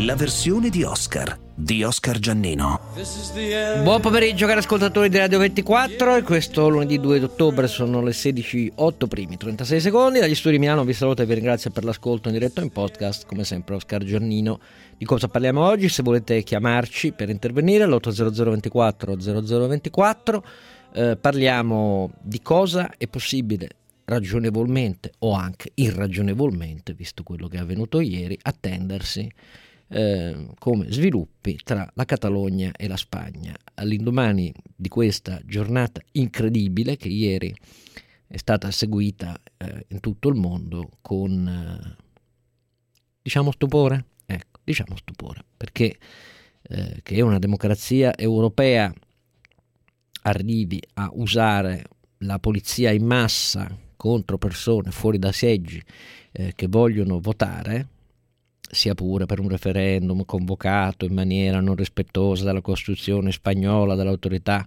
la versione di Oscar Giannino. Buon pomeriggio cari ascoltatori di Radio 24, e questo lunedì 2 ottobre sono le 16:08 primi 36 secondi. Dagli studi di Milano vi saluto e vi ringrazio per l'ascolto in diretto in podcast, come sempre Oscar Giannino. Di cosa parliamo oggi? Se volete chiamarci per intervenire all'800 24 0024, parliamo di cosa è possibile ragionevolmente o anche irragionevolmente, visto quello che è avvenuto ieri, attendersi come sviluppi tra la Catalogna e la Spagna all'indomani di questa giornata incredibile che ieri è stata seguita in tutto il mondo con diciamo stupore, perché che una democrazia europea arrivi a usare la polizia in massa contro persone fuori da seggi che vogliono votare, sia pure per un referendum convocato in maniera non rispettosa della Costituzione spagnola, dall'autorità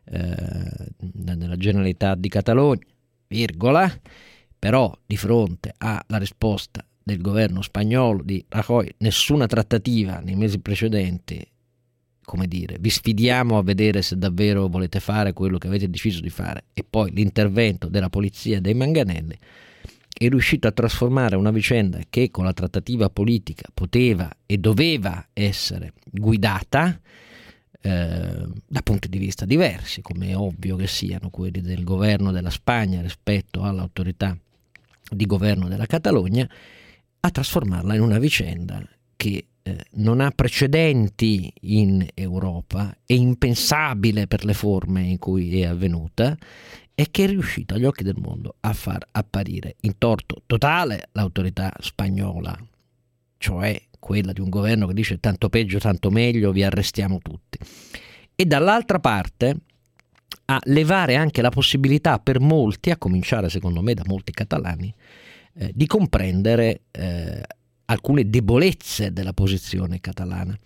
della Generalitat di Catalogna, virgola, però di fronte alla risposta del governo spagnolo di Rajoy, nessuna trattativa nei mesi precedenti, come dire, vi sfidiamo a vedere se davvero volete fare quello che avete deciso di fare, e poi l'intervento della polizia e dei manganelli è riuscito a trasformare una vicenda che con la trattativa politica poteva e doveva essere guidata da punti di vista diversi, come è ovvio che siano quelli del governo della Spagna rispetto all'autorità di governo della Catalogna, a trasformarla in una vicenda che non ha precedenti in Europa, è impensabile per le forme in cui è avvenuta, e che è riuscito agli occhi del mondo a far apparire in torto totale l'autorità spagnola, cioè quella di un governo che dice tanto peggio tanto meglio, vi arrestiamo tutti, e dall'altra parte a levare anche la possibilità per molti, a cominciare secondo me da molti catalani, di comprendere alcune debolezze della posizione catalana.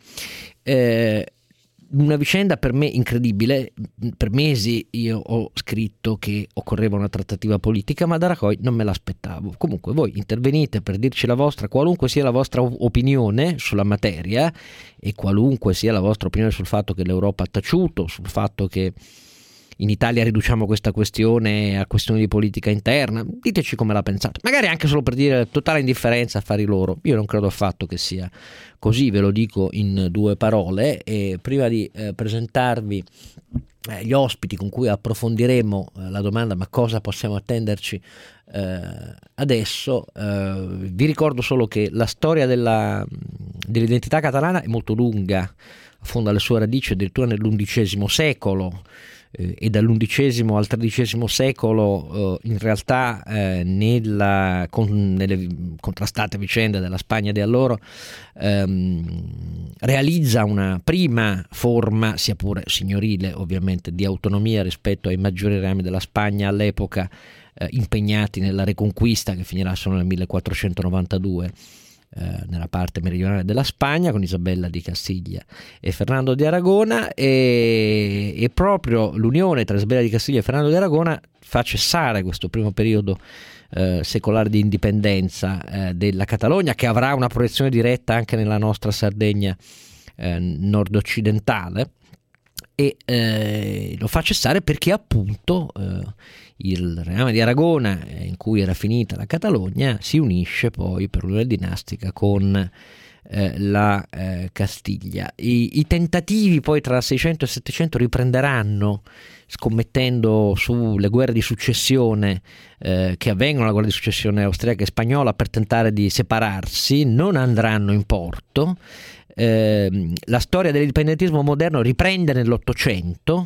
Una vicenda per me incredibile. Per mesi io ho scritto che occorreva una trattativa politica, ma da Rajoy non me l'aspettavo. Comunque voi intervenite per dirci la vostra, qualunque sia la vostra opinione sulla materia, e qualunque sia la vostra opinione sul fatto che l'Europa ha taciuto, sul fatto che in Italia riduciamo questa questione a questioni di politica interna, diteci come la pensate, magari anche solo per dire totale indifferenza a affari loro. Io non credo affatto che sia così, ve lo dico in due parole, e prima di presentarvi gli ospiti con cui approfondiremo la domanda ma cosa possiamo attenderci adesso, vi ricordo solo che la storia dell'identità catalana è molto lunga, affonda le sue radici addirittura nell'undicesimo secolo, e dall'11 al XIII secolo in realtà nelle contrastate vicende della Spagna di allora realizza una prima forma, sia pure signorile ovviamente, di autonomia rispetto ai maggiori rami della Spagna all'epoca impegnati nella Reconquista, che finirà solo nel 1492 nella parte meridionale della Spagna con Isabella di Castiglia e Fernando di Aragona, e proprio l'unione tra Isabella di Castiglia e Fernando di Aragona fa cessare questo primo periodo secolare di indipendenza della Catalogna, che avrà una proiezione diretta anche nella nostra Sardegna nord-occidentale, e lo fa cessare perché appunto il Reame di Aragona, in cui era finita la Catalogna, si unisce poi per l'unione dinastica con la Castiglia. I tentativi poi tra 600 e 700 riprenderanno, scommettendo sulle guerre di successione che avvengono, la guerra di successione austriaca e spagnola, per tentare di separarsi, non andranno in porto. La storia dell'indipendentismo moderno riprende nell'Ottocento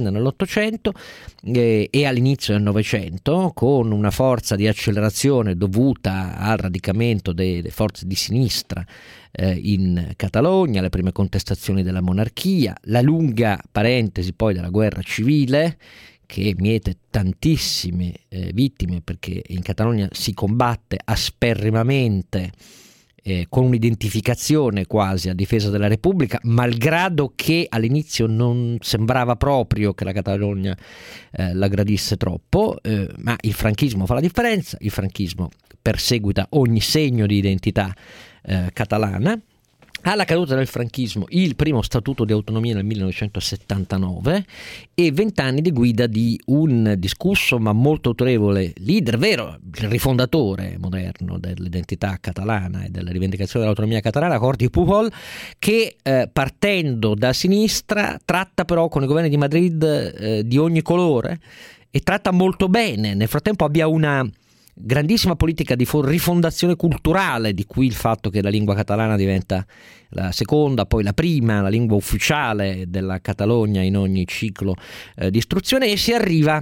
e all'inizio del Novecento, con una forza di accelerazione dovuta al radicamento delle forze di sinistra in Catalogna, le prime contestazioni della monarchia, la lunga parentesi poi della guerra civile che miete tantissime vittime, perché in Catalogna si combatte asperrimamente con un'identificazione quasi a difesa della Repubblica, malgrado che all'inizio non sembrava proprio che la Catalogna la gradisse troppo, ma il franchismo fa la differenza, il franchismo perseguita ogni segno di identità catalana, alla caduta del franchismo il primo statuto di autonomia nel 1979 e 20 anni di guida di un discusso ma molto autorevole leader, vero, il rifondatore moderno dell'identità catalana e della rivendicazione dell'autonomia catalana, Jordi Pujol, che partendo da sinistra tratta però con i governi di Madrid di ogni colore e tratta molto bene. Nel frattempo abbia una grandissima politica di rifondazione culturale, di cui il fatto che la lingua catalana diventa la seconda, poi la prima, la lingua ufficiale della Catalogna in ogni ciclo di istruzione, e si arriva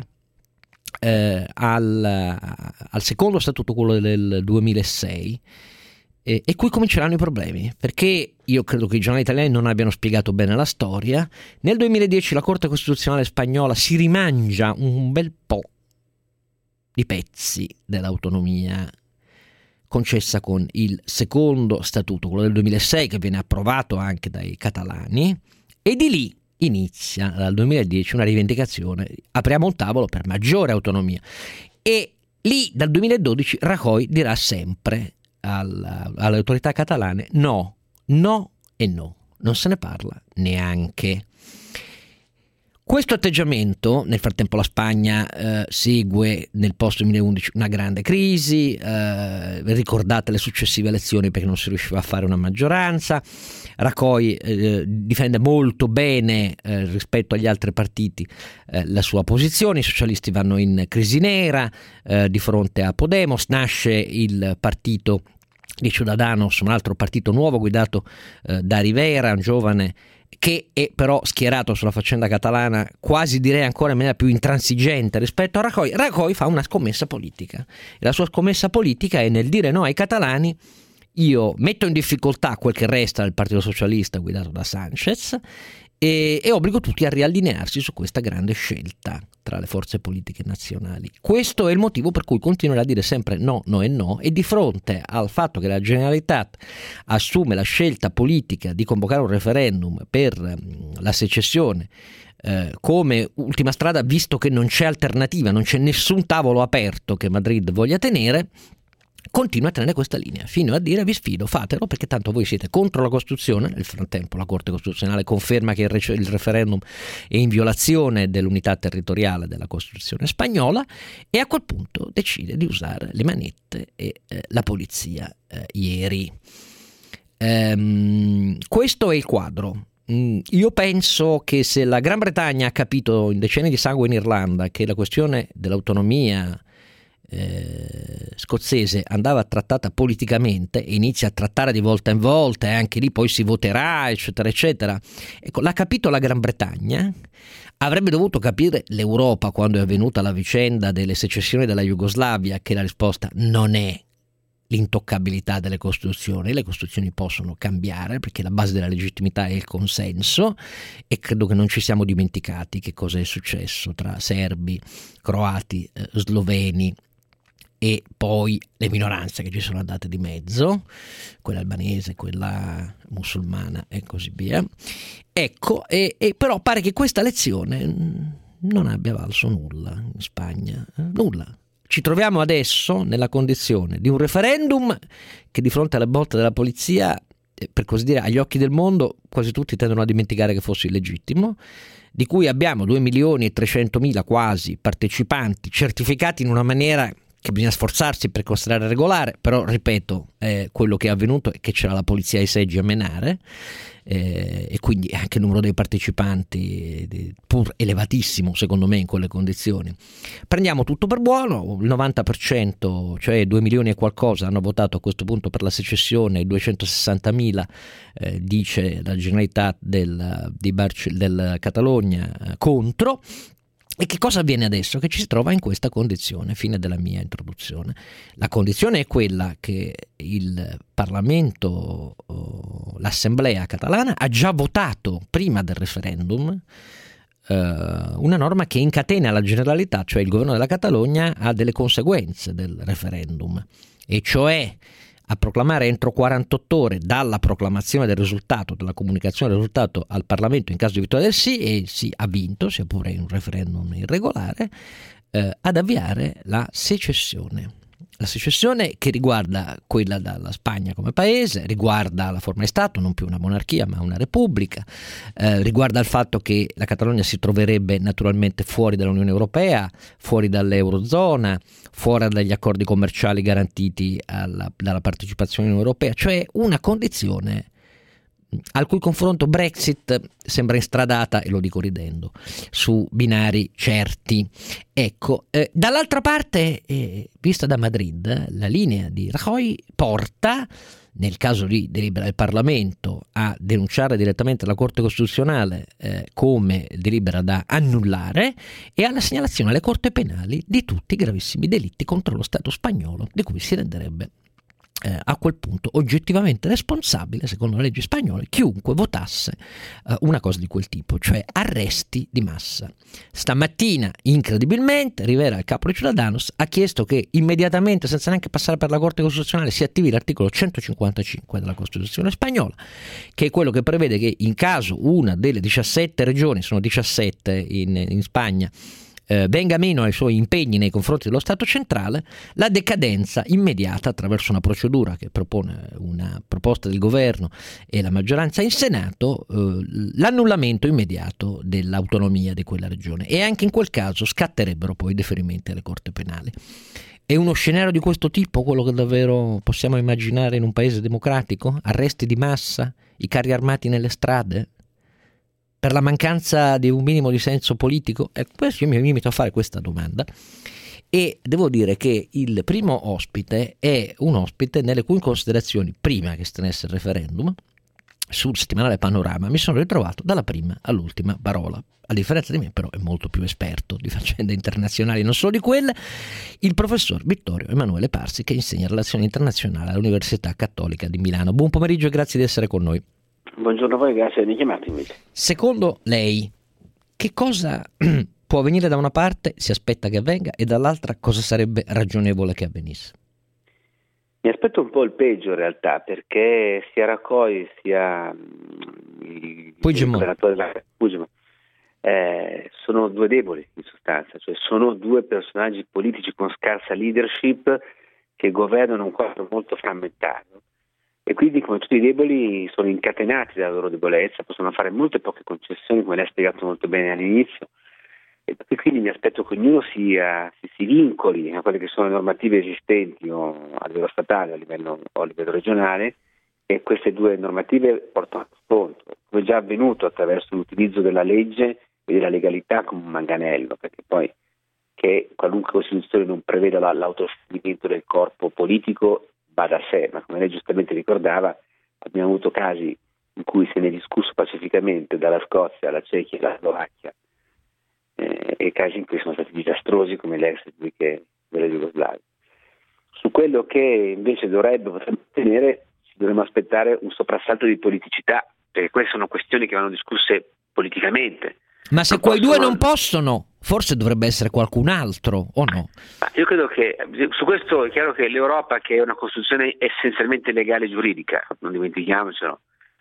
al secondo statuto, quello del 2006, e qui cominceranno i problemi, perché io credo che i giornali italiani non abbiano spiegato bene la storia. Nel 2010 la Corte Costituzionale spagnola si rimangia un bel po' di pezzi dell'autonomia concessa con il secondo statuto, quello del 2006, che viene approvato anche dai catalani, e di lì inizia dal 2010 una rivendicazione: apriamo un tavolo per maggiore autonomia. E lì dal 2012 Rajoy dirà sempre alle autorità catalane no, no e no, non se ne parla neanche. Questo atteggiamento, nel frattempo la Spagna segue nel post 2011 una grande crisi, ricordate le successive elezioni perché non si riusciva a fare una maggioranza. Rajoy difende molto bene rispetto agli altri partiti la sua posizione, i socialisti vanno in crisi nera di fronte a Podemos, nasce il partito di Ciudadanos, un altro partito nuovo guidato da Rivera, un giovane che è però schierato sulla faccenda catalana, quasi direi ancora in maniera più intransigente rispetto a Rajoy. Rajoy fa una scommessa politica, e la sua scommessa politica è nel dire no ai catalani: io metto in difficoltà quel che resta del Partito Socialista guidato da Sánchez e obbligo tutti a riallinearsi su questa grande scelta tra le forze politiche nazionali. Questo è il motivo per cui continuerà a dire sempre no, no e no, e di fronte al fatto che la Generalitat assume la scelta politica di convocare un referendum per la secessione come ultima strada, visto che non c'è alternativa, non c'è nessun tavolo aperto che Madrid voglia tenere, continua a tenere questa linea fino a dire: vi sfido, fatelo, perché tanto voi siete contro la Costituzione. Nel frattempo la Corte Costituzionale conferma che il referendum è in violazione dell'unità territoriale della Costituzione spagnola, e a quel punto decide di usare le manette e la polizia ieri. Questo è il quadro. Io penso che se la Gran Bretagna ha capito in decenni di sangue in Irlanda che la questione dell'autonomia scozzese andava trattata politicamente, e inizia a trattare di volta in volta, e anche lì poi si voterà, eccetera eccetera, ecco, l'ha capito la Gran Bretagna. Avrebbe dovuto capire l'Europa quando è avvenuta la vicenda delle secessioni della Jugoslavia, che la risposta non è l'intoccabilità delle Costituzioni. Le Costituzioni possono cambiare perché la base della legittimità è il consenso, e credo che non ci siamo dimenticati che cosa è successo tra serbi, croati, sloveni e poi le minoranze che ci sono andate di mezzo, quella albanese, quella musulmana e così via. Ecco, e però pare che questa lezione non abbia valso nulla in Spagna, nulla. Ci troviamo adesso nella condizione di un referendum che, di fronte alle botte della polizia, per così dire, agli occhi del mondo quasi tutti tendono a dimenticare che fosse illegittimo, di cui abbiamo 2.300.000 quasi partecipanti certificati in una maniera che bisogna sforzarsi per considerare regolare, però ripeto, quello che è avvenuto è che c'era la polizia ai seggi a menare, e quindi anche il numero dei partecipanti pur elevatissimo secondo me in quelle condizioni. Prendiamo tutto per buono, il 90%, cioè 2 milioni e qualcosa, hanno votato a questo punto per la secessione, 260.000 dice la Generalitat del Catalogna contro. E che cosa avviene adesso? Che ci si trova in questa condizione, fine della mia introduzione. La condizione è quella che il Parlamento, l'Assemblea catalana, ha già votato prima del referendum una norma che incatena la Generalitat, cioè il governo della Catalogna, a delle conseguenze del referendum, e cioè a proclamare entro 48 ore dalla proclamazione del risultato, dalla comunicazione del risultato al Parlamento in caso di vittoria del sì, e il sì ha vinto, sia pure in un referendum irregolare, ad avviare la secessione. la secessione che riguarda quella dalla Spagna come paese, riguarda la forma di Stato, non più una monarchia ma una repubblica, riguarda il fatto che la Catalogna si troverebbe naturalmente fuori dall'Unione Europea, fuori dall'Eurozona, fuori dagli accordi commerciali garantiti dalla partecipazione europea, cioè una condizione al cui confronto Brexit sembra instradata, e lo dico ridendo, su binari certi. Ecco, dall'altra parte, vista da Madrid, la linea di Rajoy porta, nel caso di delibera del Parlamento, a denunciare direttamente la Corte Costituzionale come delibera da annullare e alla segnalazione alle Corti penali di tutti i gravissimi delitti contro lo Stato spagnolo, di cui si renderebbe a quel punto oggettivamente responsabile, secondo le leggi spagnole, chiunque votasse una cosa di quel tipo, cioè arresti di massa. Stamattina, incredibilmente, Rivera, il capo di Ciudadanos, ha chiesto che immediatamente, senza neanche passare per la Corte Costituzionale, si attivi l'articolo 155 della Costituzione spagnola, che è quello che prevede che in caso una delle 17 regioni, sono 17 in Spagna, venga meno ai suoi impegni nei confronti dello Stato centrale, la decadenza immediata attraverso una procedura che propone una proposta del governo e la maggioranza in Senato, l'annullamento immediato dell'autonomia di quella regione, e anche in quel caso scatterebbero poi i deferimenti alle corti penali. È uno scenario di questo tipo quello che davvero possiamo immaginare in un paese democratico? Arresti di massa, i carri armati nelle strade? Per la mancanza di un minimo di senso politico? Io mi limito a fare questa domanda, e devo dire che il primo ospite è un ospite nelle cui considerazioni, prima che si tenesse il referendum, sul settimanale Panorama mi sono ritrovato dalla prima all'ultima parola. A differenza di me, però, è molto più esperto di faccende internazionali, non solo di quelle, il professor Vittorio Emanuele Parsi, che insegna relazioni internazionali all'Università Cattolica di Milano. Buon pomeriggio e grazie di essere con noi. Buongiorno a voi, grazie di chiamarti invece. Secondo lei, che cosa può avvenire da una parte, si aspetta che avvenga, e dall'altra cosa sarebbe ragionevole che avvenisse? Mi aspetto un po' il peggio in realtà, perché sia Rajoy sia il governatore della Puigdemont sono due deboli in sostanza, cioè sono due personaggi politici con scarsa leadership che governano un quadro molto frammentario. E quindi, come tutti i deboli, sono incatenati dalla loro debolezza, possono fare molte poche concessioni, come lei ha spiegato molto bene all'inizio, e quindi mi aspetto che ognuno si vincoli a quelle che sono le normative esistenti o a livello statale o a livello regionale, e queste due normative portano a confronto, come è già avvenuto attraverso l'utilizzo della legge e della legalità come un manganello, perché poi che qualunque Costituzione non preveda l'autoscioglimento del corpo politico va da sé, ma come lei giustamente ricordava, abbiamo avuto casi in cui se ne è discusso pacificamente, dalla Scozia alla Cechia e alla Slovacchia, e casi in cui sono stati disastrosi come le ex repubbliche della Jugoslavia. Su quello che invece potrebbe ottenere, ci dovremmo aspettare un soprassalto di politicità, perché queste sono questioni che vanno discusse politicamente. Ma se quei due non possono, forse dovrebbe essere qualcun altro, o no? Ma io credo che su questo è chiaro che l'Europa, che è una costruzione essenzialmente legale e giuridica, non dimentichiamocelo,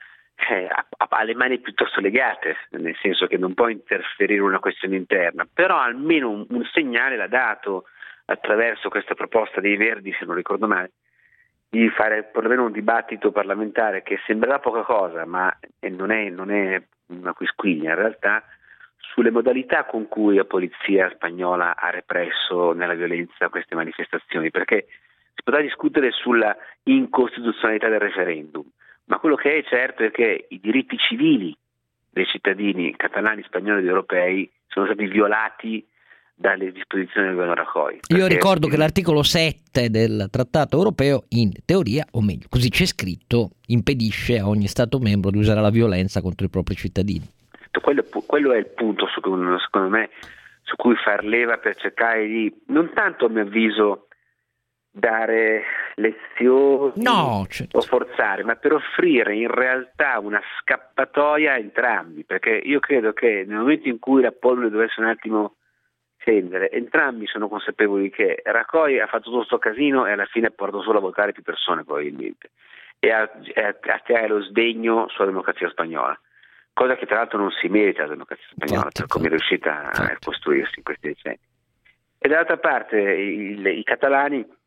ha le mani piuttosto legate, nel senso che non può interferire in una questione interna, però almeno un segnale l'ha dato attraverso questa proposta dei Verdi, se non ricordo male, di fare perlomeno un dibattito parlamentare che sembrerà poca cosa, ma non è una quisquiglia in realtà, sulle modalità con cui la polizia spagnola ha represso nella violenza queste manifestazioni, perché si potrà discutere sulla incostituzionalità del referendum, ma quello che è certo è che i diritti civili dei cittadini catalani, spagnoli ed europei sono stati violati dalle disposizioni del governo Rajoy. Io ricordo che l'articolo 7 del Trattato europeo, in teoria, o meglio, così c'è scritto, impedisce a ogni Stato membro di usare la violenza contro i propri cittadini. Quello è il punto, secondo me, su cui far leva per cercare di, non tanto a mio avviso, dare lezioni o forzare, ma per offrire in realtà una scappatoia a entrambi, perché io credo che nel momento in cui la polvere dovesse un attimo scendere, entrambi sono consapevoli che Rajoy ha fatto tutto questo casino e alla fine ha portato solo a votare più persone probabilmente, e a tirare lo sdegno sulla democrazia spagnola, cosa che tra l'altro non si merita la democrazia spagnola, per come è riuscita a costruirsi in questi decenni. E dall'altra parte i catalani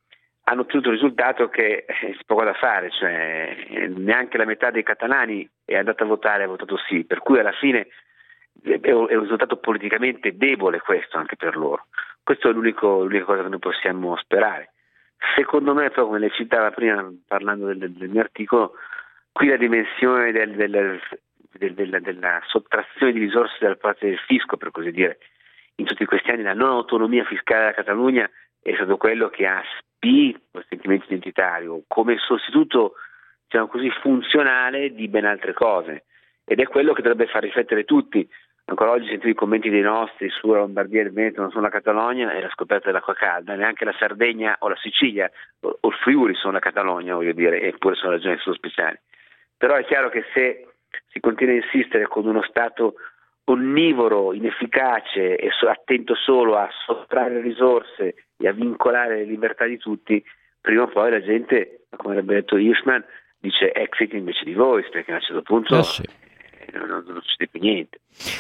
hanno ottenuto il risultato che c'è poco da fare, cioè neanche la metà dei catalani è andata a votare, ha votato sì, per cui alla fine è un risultato politicamente debole questo anche per loro. Questo è l'unica cosa che noi possiamo sperare. Secondo me, però, come lei citava prima parlando del mio articolo, qui la dimensione della sottrazione di risorse da parte del fisco, per così dire, in tutti questi anni la non autonomia fiscale della Catalogna è stato quello che ha spinto il sentimento identitario come sostituto, diciamo così, funzionale di ben altre cose, ed è quello che dovrebbe far riflettere tutti. Ancora oggi sentivo i commenti dei nostri sulla Lombardia e il Veneto, non sono la Catalogna, è la scoperta dell'acqua calda, neanche la Sardegna o la Sicilia o il Friuli sono la Catalogna, voglio dire, eppure sono regioni speciali. Però è chiaro che se si continua a insistere con uno Stato onnivoro, inefficace e attento solo a sottrarre risorse e a vincolare le libertà di tutti, prima o poi la gente, come avrebbe detto Hirschman, dice exit invece di voice, perché a un certo punto non succede più niente.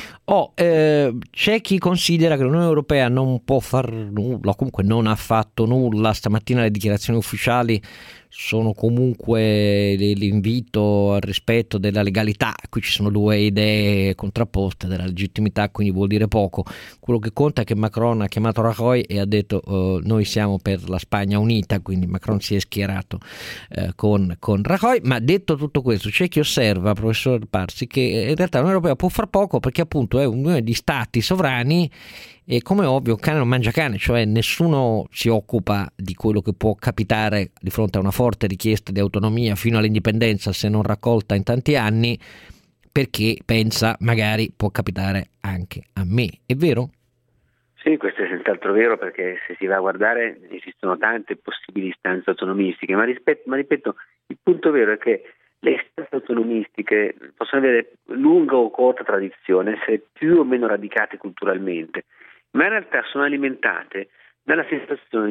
C'è chi considera che l'Unione Europea non può far nulla, comunque non ha fatto nulla. Stamattina le dichiarazioni ufficiali sono comunque l'invito al rispetto della legalità. Qui ci sono due idee contrapposte della legittimità, quindi vuol dire poco. Quello che conta è che Macron ha chiamato Rajoy e ha detto noi siamo per la Spagna unita, quindi Macron si è schierato con Rajoy. Ma detto tutto questo, c'è chi osserva, professor Parsi, che in realtà l'Unione Europea può far poco perché appunto è un'unione di stati sovrani e, come ovvio, cane non mangia cane, cioè nessuno si occupa di quello che può capitare di fronte a una forte richiesta di autonomia fino all'indipendenza, se non raccolta in tanti anni, perché pensa magari può capitare anche a me. È vero? Sì, questo è senz'altro vero, perché se si va a guardare esistono tante possibili istanze autonomistiche, ma ripeto, il punto vero è che le istanze autonomistiche possono avere lunga o corta tradizione, essere più o meno radicate culturalmente, ma in realtà sono alimentate dalla sensazione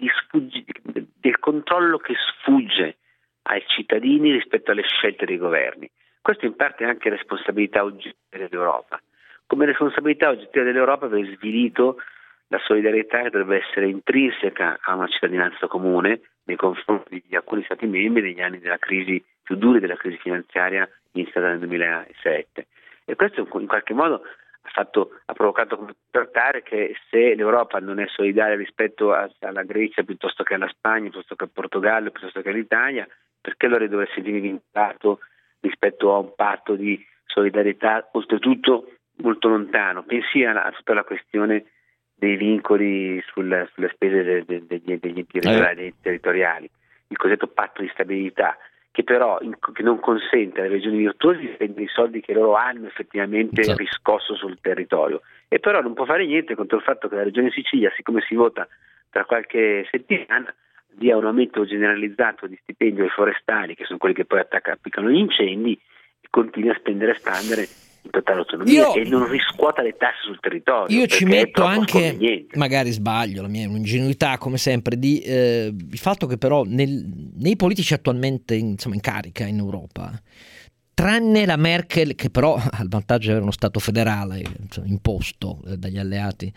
del controllo che sfugge ai cittadini rispetto alle scelte dei governi. Questo in parte è anche responsabilità oggettiva dell'Europa. Come responsabilità oggettiva dell'Europa aver svilito la solidarietà che dovrebbe essere intrinseca a una cittadinanza comune nei confronti di alcuni Stati membri negli anni della crisi più duri, della crisi finanziaria iniziata nel 2007. E questo in qualche modo ha provocato come notare che se l'Europa non è solidaria rispetto alla Grecia piuttosto che alla Spagna, piuttosto che al Portogallo, piuttosto che all'Italia, perché allora dovrebbe essere vincolato rispetto a un patto di solidarietà, oltretutto molto lontano? Pensi a tutta la questione dei vincoli sulle spese degli enti territoriali, il cosiddetto patto di stabilità, che però che non consente alle regioni virtuose di spendere i soldi che loro hanno effettivamente riscosso sul territorio, e però non può fare niente contro il fatto che la regione Sicilia, siccome si vota tra qualche settimana, dia un aumento generalizzato di stipendi ai forestali, che sono quelli che poi applicano gli incendi, e continui a spendere e spandere in totale autonomia e non riscuota le tasse sul territorio. Io ci metto anche, magari sbaglio, la mia ingenuità come sempre, di il fatto che però nei politici attualmente in carica in Europa, tranne la Merkel, che però ha il vantaggio di avere uno Stato federale imposto dagli alleati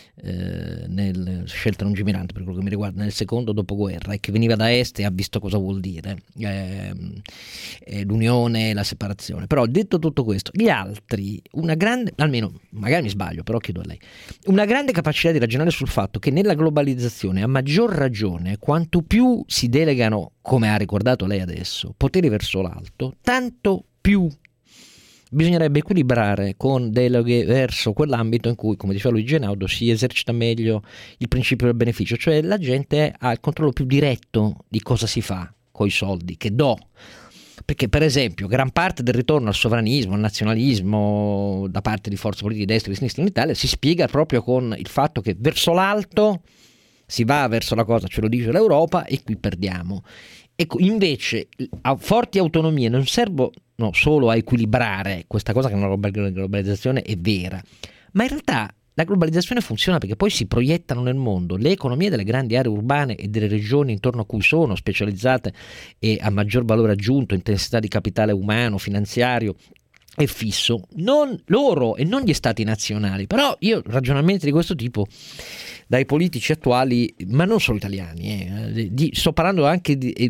nel scelta lungimirante, per quello che mi riguarda, nel secondo dopoguerra, e che veniva da est e ha visto cosa vuol dire l'unione e la separazione. Però detto tutto questo, gli altri, una grande, almeno magari mi sbaglio, però chiedo a lei, una grande capacità di ragionare sul fatto che nella globalizzazione, a maggior ragione, quanto più si delegano, come ha ricordato lei adesso, poteri verso l'alto, tanto più bisognerebbe equilibrare con deleghe verso quell'ambito in cui, come diceva Luigi Einaudi, si esercita meglio il principio del beneficio, cioè la gente ha il controllo più diretto di cosa si fa coi soldi che do. Perché per esempio gran parte del ritorno al sovranismo, al nazionalismo da parte di forze politiche di destra e di sinistra in Italia si spiega proprio con il fatto che verso l'alto si va verso la cosa, ce lo dice l'Europa, e qui perdiamo. Ecco, invece a forti autonomie non servono solo a equilibrare questa cosa, che una globalizzazione è vera, ma in realtà la globalizzazione funziona perché poi si proiettano nel mondo le economie delle grandi aree urbane e delle regioni intorno a cui sono specializzate e a maggior valore aggiunto, intensità di capitale umano, finanziario, è fisso, non loro e non gli stati nazionali. Però io ragionamenti di questo tipo dai politici attuali, ma non solo italiani, sto parlando anche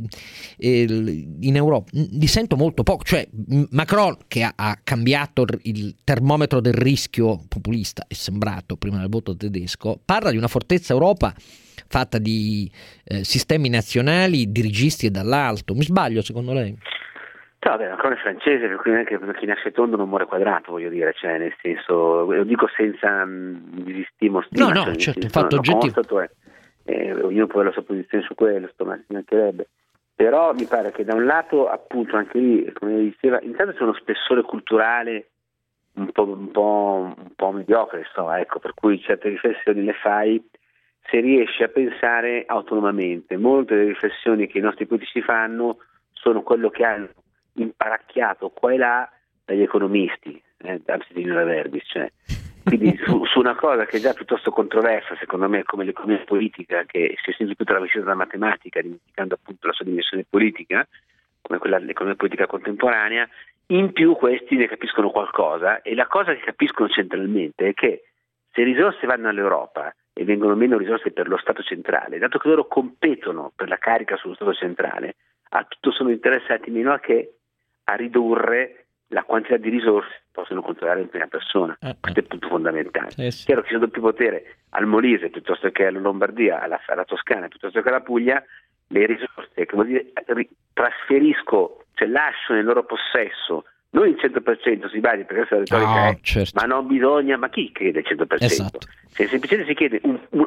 in Europa, li sento molto poco. Cioè Macron, che ha cambiato il termometro del rischio populista, è sembrato prima del voto tedesco, parla di una fortezza Europa fatta di sistemi nazionali dirigisti dall'alto. Mi sbaglio secondo lei? No, vabbè, Macron è francese, per cui non è che chi nasce tondo non muore quadrato, voglio dire, cioè nel senso, lo dico senza disistimo stima. No, cioè, certo, un fatto oggettivo. Ognuno può avere la sua posizione su quello, ma ci mancherebbe. Però mi pare che da un lato, appunto, anche lì, come diceva, intanto c'è uno spessore culturale un po' mediocre, insomma, ecco, per cui certe riflessioni le fai se riesci a pensare autonomamente. Molte delle riflessioni che i nostri politici fanno sono quello che hanno imparacchiato qua e là dagli economisti, absidino verbis, cioè. Quindi su una cosa che è già piuttosto controversa, secondo me, come l'economia politica, che si è sempre più travestita dalla matematica, dimenticando appunto la sua dimensione politica, come quella dell'economia politica contemporanea, in più questi ne capiscono qualcosa, e la cosa che capiscono centralmente è che se risorse vanno all'Europa e vengono meno risorse per lo Stato centrale, dato che loro competono per la carica sullo Stato centrale, a tutto sono interessati meno a ridurre la quantità di risorse che possono controllare in prima persona. Questo è il punto fondamentale. Sì. Chiaro che se do più potere al Molise piuttosto che alla Lombardia, alla Toscana piuttosto che alla Puglia, le risorse, che vuol dire trasferisco, cioè lascio nel loro possesso, non il 100%, si badi, perché questa retorica è, certo. ma non bisogna, ma chi crede il 100%? Esatto. Se semplicemente si chiede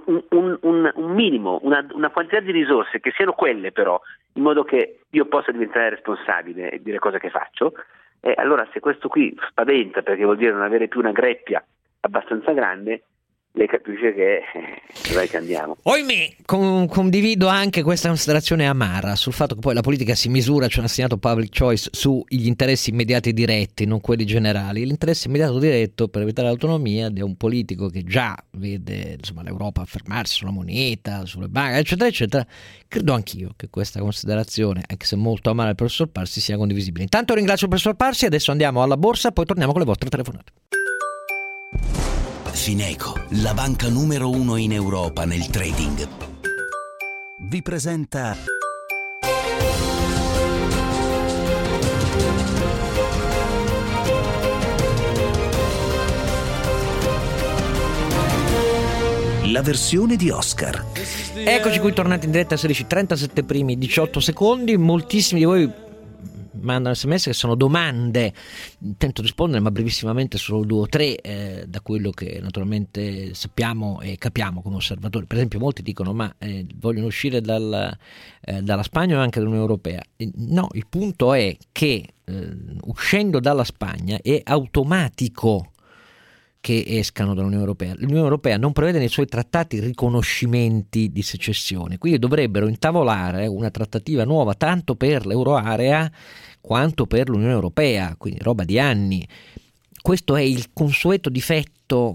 un minimo, una quantità di risorse che siano quelle, però, in modo che io possa diventare responsabile e dire cosa che faccio, allora se questo qui spaventa perché vuol dire non avere più una greppia abbastanza grande, lei capisce che dov'è che andiamo. Ohimè, condivido anche questa considerazione amara sul fatto che poi la politica si misura, ci hanno assegnato public choice, sugli interessi immediati diretti, non quelli generali. L'interesse immediato diretto per evitare l'autonomia di un politico che già vede, insomma, l'Europa affermarsi sulla moneta, sulle banche, eccetera eccetera. Credo anch'io che questa considerazione, anche se molto amara il professor Parsi, sia condivisibile. Intanto ringrazio il professor Parsi, adesso andiamo alla borsa, poi torniamo con le vostre telefonate. Fineco, la banca numero 1 in Europa nel trading, vi presenta la versione di Oscar. Eccoci qui tornati in diretta a 16:37 primi 18 secondi. Moltissimi di voi mandano sms che sono domande, tento di rispondere ma brevissimamente solo 2 o 3 da quello che naturalmente sappiamo e capiamo come osservatori. Per esempio molti dicono ma vogliono uscire dalla Spagna o anche dall'Unione Europea. No, il punto è che uscendo dalla Spagna è automatico che escano dall'Unione Europea. L'Unione Europea non prevede nei suoi trattati riconoscimenti di secessione, quindi dovrebbero intavolare una trattativa nuova tanto per l'euroarea quanto per l'Unione Europea, quindi roba di anni. Questo è il consueto difetto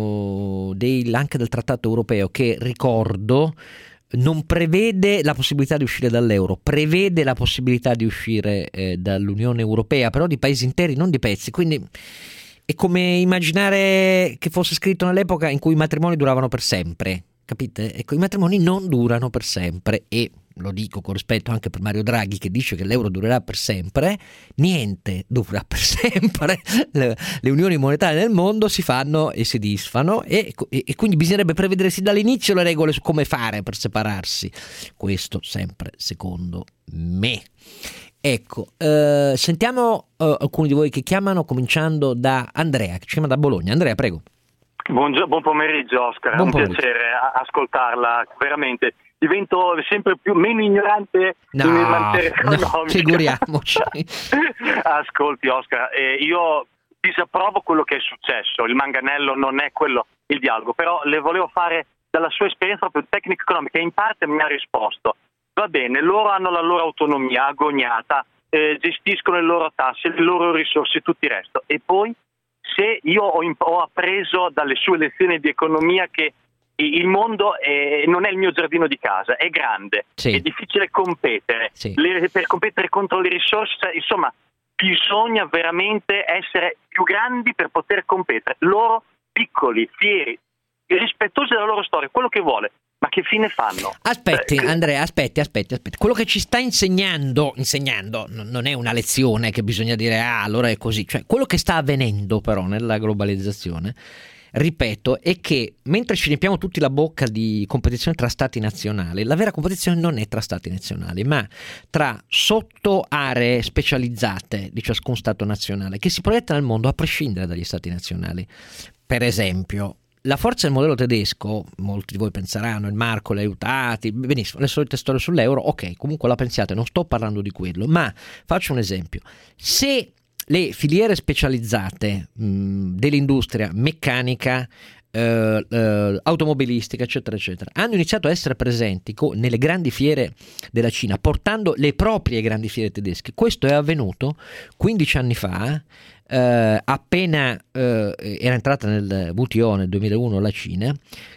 anche del trattato europeo, che, ricordo, non prevede la possibilità di uscire dall'euro, prevede la possibilità di uscire dall'Unione Europea, però di paesi interi, non di pezzi. Quindi è come immaginare che fosse scritto nell'epoca in cui i matrimoni duravano per sempre, capite? Ecco, i matrimoni non durano per sempre, e lo dico con rispetto anche per Mario Draghi che dice che l'euro durerà per sempre. Niente durerà per sempre. Le unioni monetarie nel mondo si fanno e si disfanno, e quindi bisognerebbe prevedere sin dall'inizio le regole su come fare per separarsi. Questo sempre secondo me. Ecco, sentiamo alcuni di voi che chiamano, cominciando da Andrea, che ci chiama da Bologna. Andrea, prego. Buon pomeriggio, Oscar, è un piacere ascoltarla, veramente. Divento sempre meno ignorante in materia economica. No, figuriamoci. Ascolti, Oscar, io disapprovo quello che è successo, il manganello non è quello il dialogo, però le volevo fare dalla sua esperienza proprio tecnico-economica, e in parte mi ha risposto. Va bene, loro hanno la loro autonomia agognata, gestiscono le loro tasse, le loro risorse e tutto il resto. E poi, se io ho appreso dalle sue lezioni di economia che il mondo non è il mio giardino di casa, è grande, sì. È difficile competere, sì. Per competere contro le risorse, insomma, bisogna veramente essere più grandi per poter competere. Loro piccoli, fieri, rispettosi della loro storia, quello che vuole. Ma che fine fanno? Aspetti, Andrea, aspetti. Quello che ci sta insegnando non è una lezione che bisogna dire allora è così. Cioè, quello che sta avvenendo però nella globalizzazione, ripeto, è che mentre ci riempiamo tutti la bocca di competizione tra stati nazionali, la vera competizione non è tra stati nazionali, ma tra sottoaree specializzate di ciascun stato nazionale che si proietta nel mondo a prescindere dagli stati nazionali. Per esempio, la forza del modello tedesco, molti di voi penseranno, il marco, le aiutati, benissimo, le solite storie sull'euro, ok, comunque la pensiate, non sto parlando di quello, ma faccio un esempio. Se le filiere specializzate dell'industria meccanica, automobilistica, eccetera, eccetera, hanno iniziato a essere presenti nelle grandi fiere della Cina, portando le proprie grandi fiere tedesche, questo è avvenuto 15 anni fa, appena era entrata nel WTO nel 2001 la Cina,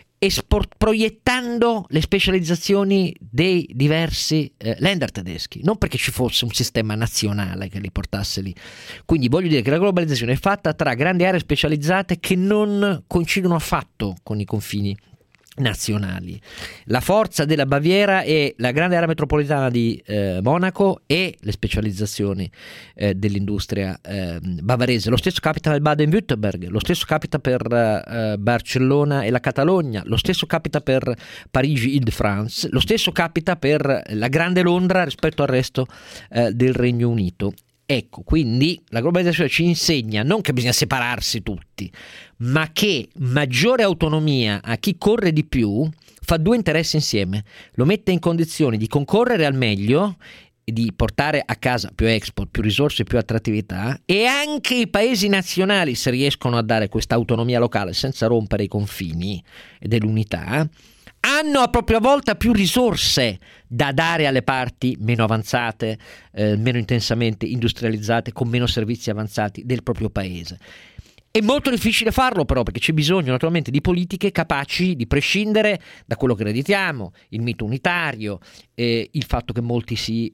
proiettando le specializzazioni dei diversi Länder tedeschi, non perché ci fosse un sistema nazionale che li portasse lì. Quindi voglio dire che la globalizzazione è fatta tra grandi aree specializzate che non coincidono affatto con i confini nazionali. La forza della Baviera è la grande area metropolitana di Monaco e le specializzazioni dell'industria bavarese. Lo stesso capita nel Baden-Württemberg, lo stesso capita per Barcellona e la Catalogna, lo stesso capita per Parigi Île-de-France, lo stesso capita per la grande Londra rispetto al resto del Regno Unito. Ecco, quindi la globalizzazione ci insegna non che bisogna separarsi tutti, ma che maggiore autonomia a chi corre di più fa due interessi insieme: lo mette in condizioni di concorrere al meglio, di portare a casa più export, più risorse, più attrattività, e anche i paesi nazionali, se riescono a dare questa autonomia locale senza rompere i confini e dell'unità, hanno a propria volta più risorse da dare alle parti meno avanzate, meno intensamente industrializzate, con meno servizi avanzati del proprio paese. È molto difficile farlo però, perché c'è bisogno naturalmente di politiche capaci di prescindere da quello che ereditiamo, il mito unitario, il fatto che molti si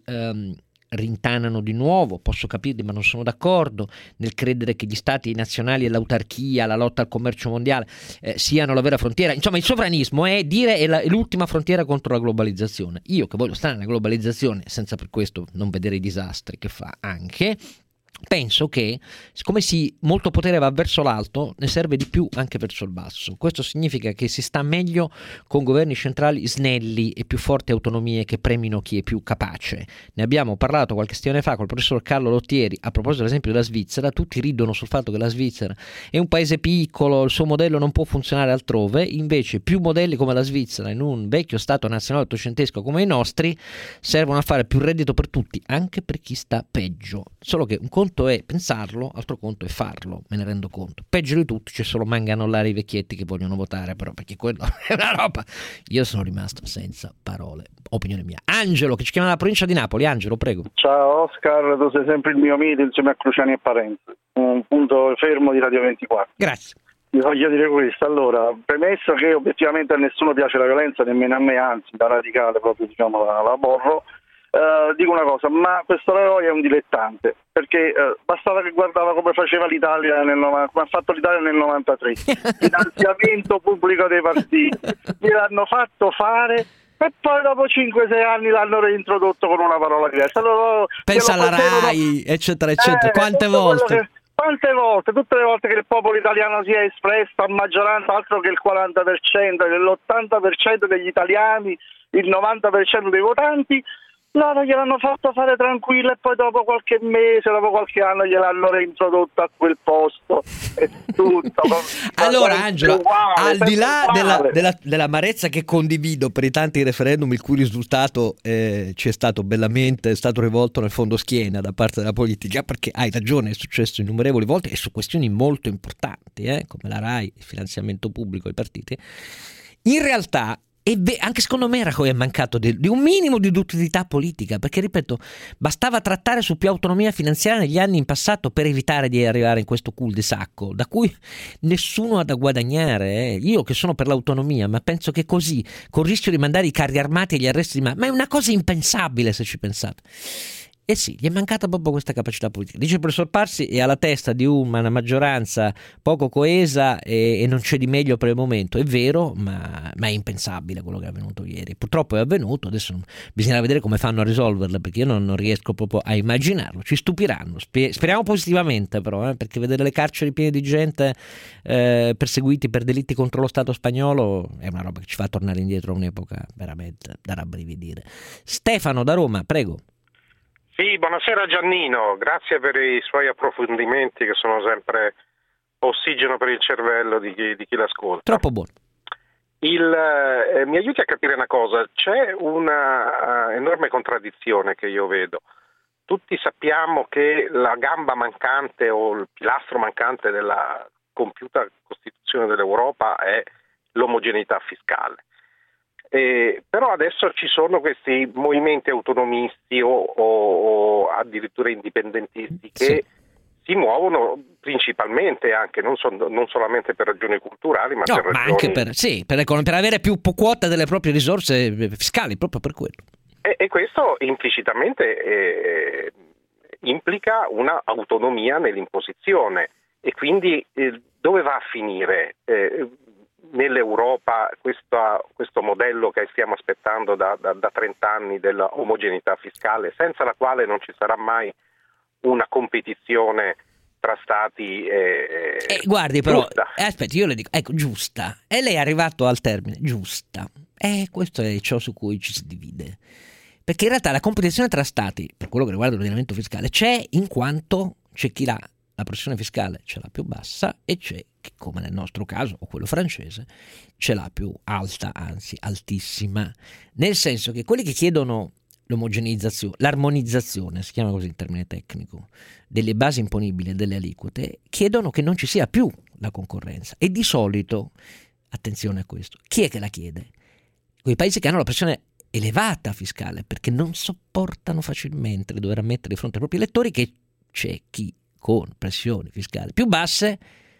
rintanano di nuovo, posso capirli ma non sono d'accordo, nel credere che gli stati nazionali e l'autarchia, la lotta al commercio mondiale siano la vera frontiera. Insomma, il sovranismo è dire è l'ultima frontiera contro la globalizzazione. Io che voglio stare nella globalizzazione senza per questo non vedere i disastri che fa anche, penso che siccome molto potere va verso l'alto, ne serve di più anche verso il basso. Questo significa che si sta meglio con governi centrali snelli e più forti autonomie che premino chi è più capace. Ne abbiamo parlato qualche settimana fa col professor Carlo Lottieri a proposito dell'esempio della Svizzera. Tutti ridono sul fatto che la Svizzera è un paese piccolo, il suo modello non può funzionare altrove, invece più modelli come la Svizzera in un vecchio stato nazionale ottocentesco come i nostri servono a fare più reddito per tutti, anche per chi sta peggio. Solo che un conto è pensarlo, altro conto è farlo, me ne rendo conto. Peggio di tutto c'è solo manganellare i vecchietti che vogliono votare, però, perché quello è una roba. Io sono rimasto senza parole, opinione mia. Angelo, che ci chiama dalla provincia di Napoli. Angelo, prego. Ciao Oscar, tu sei sempre il mio mito insieme a Cruciani e Parenzo, un punto fermo di Radio 24. Grazie. Vi voglio dire questo, allora, premesso che obiettivamente a nessuno piace la violenza, nemmeno a me, anzi da radicale proprio diciamo la borro, dico una cosa, ma questo eroe è un dilettante, perché bastava che guardava come faceva l'Italia come ha fatto l'Italia nel 93, finanziamento pubblico dei partiti, gliel'hanno fatto fare e poi dopo 5-6 anni l'hanno reintrodotto con una parola diversa. Allora, pensa alla RAI, eccetera, eccetera, quante volte? Quante volte, tutte le volte che il popolo italiano si è espresso a maggioranza, altro che il 40%, l'80% degli italiani, il 90% dei votanti, loro gliel'hanno fatto fare tranquillo e poi dopo qualche mese, dopo qualche anno gliel'hanno reintrodotto a quel posto e tutto. Allora Angelo, al di là dell'amarezza che condivido per i tanti referendum il cui risultato ci è stato bellamente, è stato rivolto nel fondo schiena da parte della politica, perché hai ragione, è successo innumerevoli volte e su questioni molto importanti come la RAI, il finanziamento pubblico ai partiti, in realtà anche secondo me Rajoy è mancato di un minimo di duttilità politica, perché ripeto, bastava trattare su più autonomia finanziaria negli anni in passato per evitare di arrivare in questo cul-de-sac da cui nessuno ha da guadagnare. Io che sono per l'autonomia, ma penso che così, col rischio di mandare i carri armati e gli arresti ma è una cosa impensabile se ci pensate. Eh sì, gli è mancata proprio questa capacità politica. Dice il professor Parsi è alla testa di una maggioranza poco coesa e non c'è di meglio per il momento. È vero, ma è impensabile quello che è avvenuto ieri. Purtroppo è avvenuto, adesso bisogna vedere come fanno a risolverlo, perché io non riesco proprio a immaginarlo. Ci stupiranno, speriamo positivamente però, perché vedere le carceri piene di gente perseguiti per delitti contro lo Stato spagnolo è una roba che ci fa tornare indietro a un'epoca veramente da rabbrividire. Stefano da Roma, prego. Sì, buonasera Giannino, grazie per i suoi approfondimenti che sono sempre ossigeno per il cervello di chi l'ascolta. Troppo buono. Mi aiuti a capire una cosa, c'è una enorme contraddizione che io vedo. Tutti sappiamo che la gamba mancante o il pilastro mancante della compiuta Costituzione dell'Europa è l'omogeneità fiscale. Però adesso ci sono questi movimenti autonomisti o addirittura indipendentisti che si muovono principalmente anche non solamente per ragioni culturali, ma per ragioni anche per avere più quota delle proprie risorse fiscali, proprio per quello. E questo implicitamente implica una autonomia nell'imposizione e quindi dove va a finire? Nell'Europa questo modello che stiamo aspettando da 30 anni della omogeneità fiscale, senza la quale non ci sarà mai una competizione tra stati guardi però, giusta. Aspetti, io le dico, ecco, giusta, e lei è arrivato al termine, giusta, questo è ciò su cui ci si divide, perché in realtà la competizione tra stati, per quello che riguarda l'ordinamento fiscale, c'è in quanto c'è chi la pressione fiscale ce l'ha più bassa e c'è chi, come nel nostro caso o quello francese, ce l'ha più alta, anzi altissima, nel senso che quelli che chiedono l'omogeneizzazione, l'armonizzazione, si chiama così in termine tecnico, delle basi imponibili e delle aliquote, chiedono che non ci sia più la concorrenza e di solito, attenzione a questo, chi è che la chiede? Quei paesi che hanno la pressione elevata fiscale perché non sopportano facilmente di dover ammettere di fronte ai propri elettori che c'è chi con pressioni fiscali più basse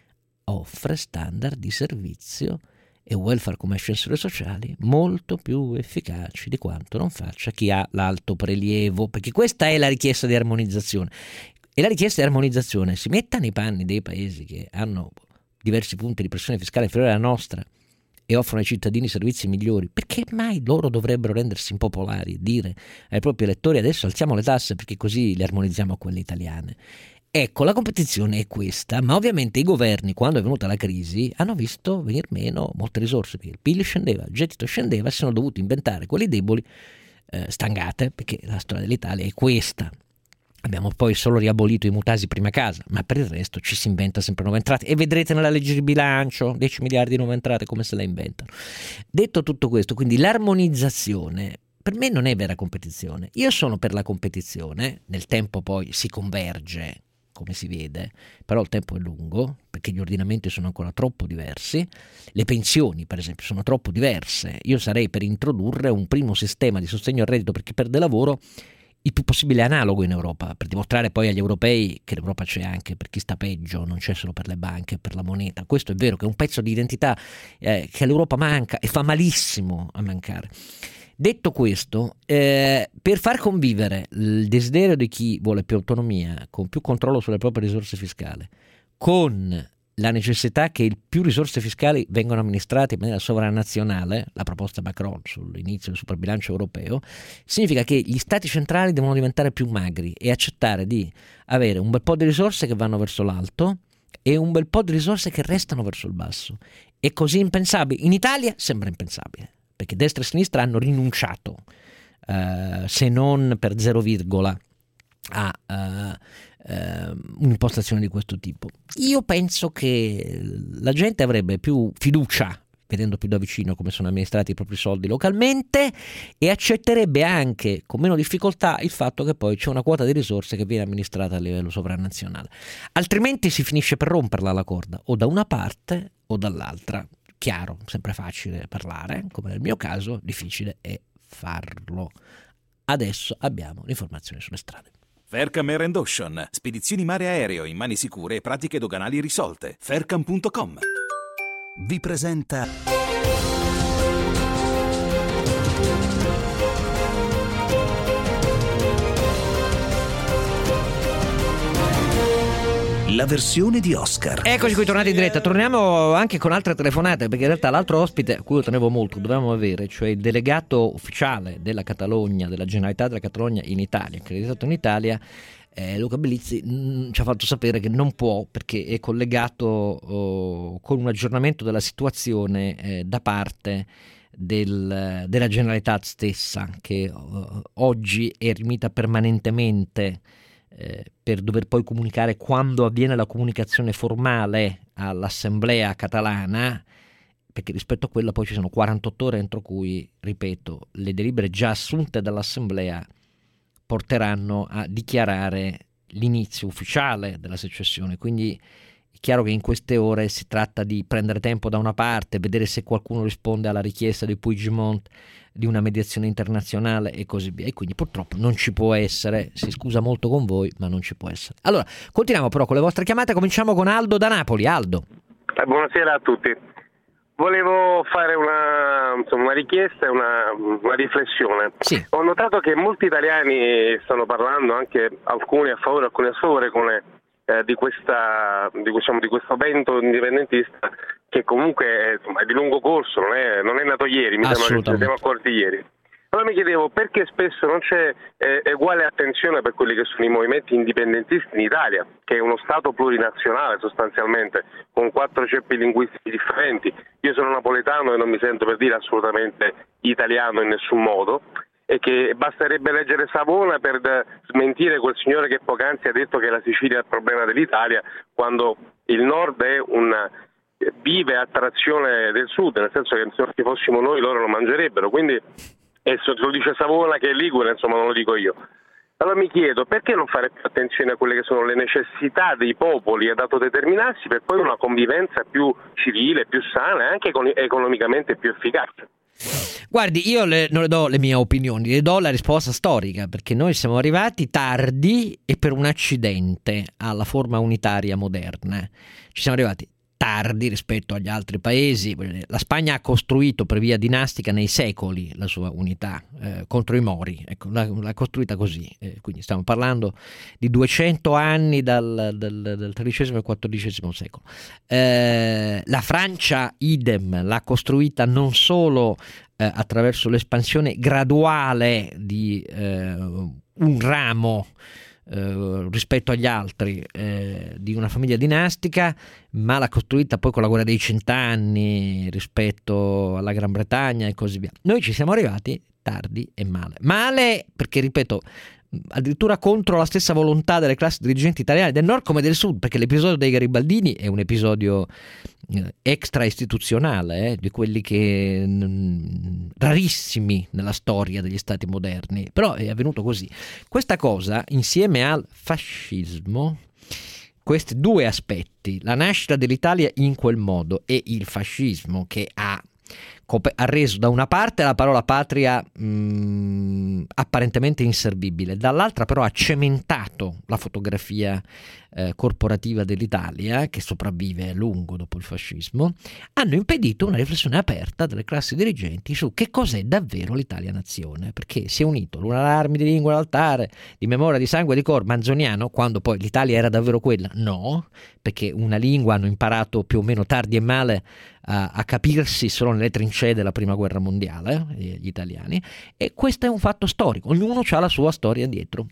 offre standard di servizio e welfare come ascensori sociali molto più efficaci di quanto non faccia chi ha l'alto prelievo, perché questa è la richiesta di armonizzazione. E la richiesta di armonizzazione si metta nei panni dei paesi che hanno diversi punti di pressione fiscale inferiore alla nostra e offrono ai cittadini servizi migliori. Perché mai loro dovrebbero rendersi impopolari e dire ai propri elettori adesso alziamo le tasse perché così le armonizziamo a quelle italiane? Ecco, la competizione è questa, ma ovviamente i governi, quando è venuta la crisi, hanno visto venir meno molte risorse, perché il PIL scendeva, il gettito scendeva, si sono dovuti inventare quelli deboli, stangate, perché la storia dell'Italia è questa. Abbiamo poi solo riabolito i mutasi prima casa, ma per il resto ci si inventa sempre nuove entrate e vedrete nella legge di bilancio 10 miliardi di nuove entrate come se la inventano. Detto tutto questo, quindi l'armonizzazione per me non è vera competizione. Io sono per la competizione, nel tempo poi si converge, come si vede, però il tempo è lungo perché gli ordinamenti sono ancora troppo diversi, le pensioni per esempio sono troppo diverse. Io sarei per introdurre un primo sistema di sostegno al reddito per chi perde lavoro il più possibile analogo in Europa, per dimostrare poi agli europei che l'Europa c'è anche per chi sta peggio, non c'è solo per le banche, per la moneta. Questo è vero, che è un pezzo di identità che all'Europa manca e fa malissimo a mancare. Detto questo, per far convivere il desiderio di chi vuole più autonomia, con più controllo sulle proprie risorse fiscali, con la necessità che più risorse fiscali vengano amministrate in maniera sovranazionale, la proposta Macron sull'inizio del superbilancio europeo, significa che gli stati centrali devono diventare più magri e accettare di avere un bel po' di risorse che vanno verso l'alto e un bel po' di risorse che restano verso il basso. È così impensabile. In Italia sembra impensabile, perché destra e sinistra hanno rinunciato, se non per 0, a un'impostazione di questo tipo. Io penso che la gente avrebbe più fiducia, vedendo più da vicino come sono amministrati i propri soldi localmente, e accetterebbe anche con meno difficoltà il fatto che poi c'è una quota di risorse che viene amministrata a livello sovranazionale. Altrimenti si finisce per romperla la corda, o da una parte o dall'altra. Chiaro, sempre facile parlare, come nel mio caso, difficile è farlo. Adesso abbiamo l'informazione sulle strade. Faircam Air & Ocean, spedizioni mare aereo in mani sicure e pratiche doganali risolte. Faircam.com vi presenta la versione di Oscar. Eccoci qui tornati in diretta. Torniamo anche con altre telefonate, perché in realtà l'altro ospite a cui io tenevo molto dovevamo avere, cioè il delegato ufficiale della Catalogna, della Generalità della Catalogna in Italia, accreditato in Italia, Luca Bellizzi, ci ha fatto sapere che non può, perché è collegato con un aggiornamento della situazione da parte della Generalitat stessa, che oggi è riunita permanentemente per dover poi comunicare quando avviene la comunicazione formale all'Assemblea catalana, perché rispetto a quella poi ci sono 48 ore entro cui, ripeto, le delibere già assunte dall'Assemblea porteranno a dichiarare l'inizio ufficiale della secessione. Quindi è chiaro che in queste ore si tratta di prendere tempo da una parte, vedere se qualcuno risponde alla richiesta di Puigdemont di una mediazione internazionale e così via, e quindi purtroppo non ci può essere. Si scusa molto con voi, ma non ci può essere. Allora, continuiamo però con le vostre chiamate. Cominciamo con Aldo da Napoli. Aldo. Buonasera a tutti. Volevo fare una richiesta e una riflessione. Sì. Ho notato che molti italiani stanno parlando, anche alcuni a favore, alcuni a sfavore, di questo vento indipendentista che comunque è di lungo corso, non è nato ieri, mi sembra che ci siamo accorti ieri. Allora mi chiedevo perché spesso non c'è uguale attenzione per quelli che sono i movimenti indipendentisti in Italia, che è uno Stato plurinazionale sostanzialmente, con 4 ceppi linguistici differenti. Io sono napoletano e non mi sento per dire assolutamente italiano in nessun modo, e che basterebbe leggere Savona per smentire quel signore che poc'anzi ha detto che la Sicilia è il problema dell'Italia, quando il nord è vive attrazione del sud, nel senso che se non ci fossimo noi loro lo mangerebbero, quindi lo dice Savona che è ligure, insomma non lo dico io. Allora mi chiedo perché non fare più attenzione a quelle che sono le necessità dei popoli ad autodeterminarsi per poi una convivenza più civile, più sana e anche economicamente più efficace. Guardi, io non le do le mie opinioni, le do la risposta storica, perché noi siamo arrivati tardi e per un accidente alla forma unitaria moderna. Ci siamo arrivati tardi rispetto agli altri paesi. La Spagna ha costruito per via dinastica nei secoli la sua unità contro i Mori, ecco, l'ha costruita così, quindi stiamo parlando di 200 anni dal XIII al XIV secolo. La Francia idem, l'ha costruita non solo attraverso l'espansione graduale di un ramo rispetto agli altri di una famiglia dinastica, ma l'ha costruita poi con la guerra dei 100 anni rispetto alla Gran Bretagna e così via. Noi ci siamo arrivati tardi e male perché, ripeto, addirittura contro la stessa volontà delle classi dirigenti italiane del nord come del sud, perché l'episodio dei Garibaldini è un episodio extra istituzionale, di quelli che rarissimi nella storia degli stati moderni, però è avvenuto così. Questa cosa, insieme al fascismo, questi due aspetti, la nascita dell'Italia in quel modo e il fascismo che ha reso da una parte la parola patria apparentemente inservibile, dall'altra però ha cementato la fotografia corporativa dell'Italia, che sopravvive a lungo dopo il fascismo, hanno impedito una riflessione aperta delle classi dirigenti su che cos'è davvero l'Italia nazione, perché si è unito l'una all'armi di lingua all'altare, di memoria, di sangue e di cor manzoniano, quando poi l'Italia era davvero quella? No, perché una lingua hanno imparato più o meno tardi e male a capirsi solo nelle trincee della prima guerra mondiale, gli italiani, e questo è un fatto storico, ognuno ha la sua storia dietro.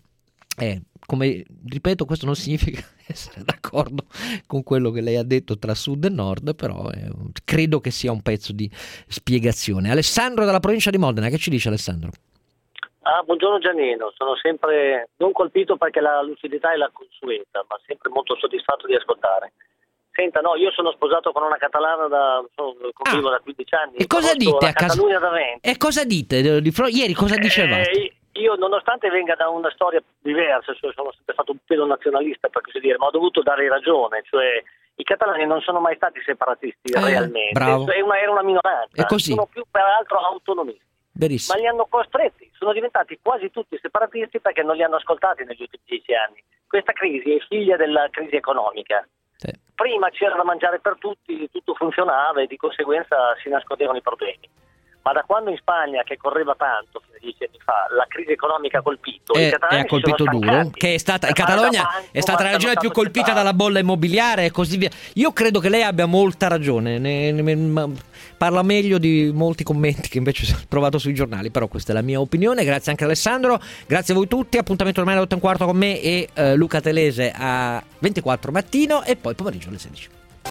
Come ripeto, questo non significa essere d'accordo con quello che lei ha detto tra sud e nord, però credo che sia un pezzo di spiegazione. Alessandro dalla provincia di Modena, che ci dice Alessandro? Buongiorno Giannino, sono sempre non colpito perché la lucidità è la consueta, ma sempre molto soddisfatto di ascoltare. Senta, no, io sono sposato con una catalana convivo da 15 anni. E cosa dite a casa? E cosa dite? Ieri cosa dicevate? Io, nonostante venga da una storia diversa, cioè sono sempre stato un pelo nazionalista per così dire, ma ho dovuto dare ragione, cioè i catalani non sono mai stati separatisti realmente, bravo. Era una minoranza, è così. Sono più peraltro autonomisti. Verissimo. Ma li hanno costretti, sono diventati quasi tutti separatisti perché non li hanno ascoltati negli ultimi 10 anni. Questa crisi è figlia della crisi economica. Sì. Prima c'era da mangiare per tutti, tutto funzionava e di conseguenza si nascondevano i problemi. ma da quando in Spagna, che correva tanto fino a 10 anni fa, la crisi economica ha colpito, i catalani ha colpito duro, che è stata, in Catalogna è stata la regione più colpita dalla bolla immobiliare e così via. Io credo che lei abbia molta ragione, parla meglio di molti commenti che invece ho trovato sui giornali, però questa è la mia opinione. Grazie anche Alessandro, grazie a voi tutti, appuntamento ormai alle 8:15 con me e Luca Telese a 24 mattino e poi pomeriggio alle 16.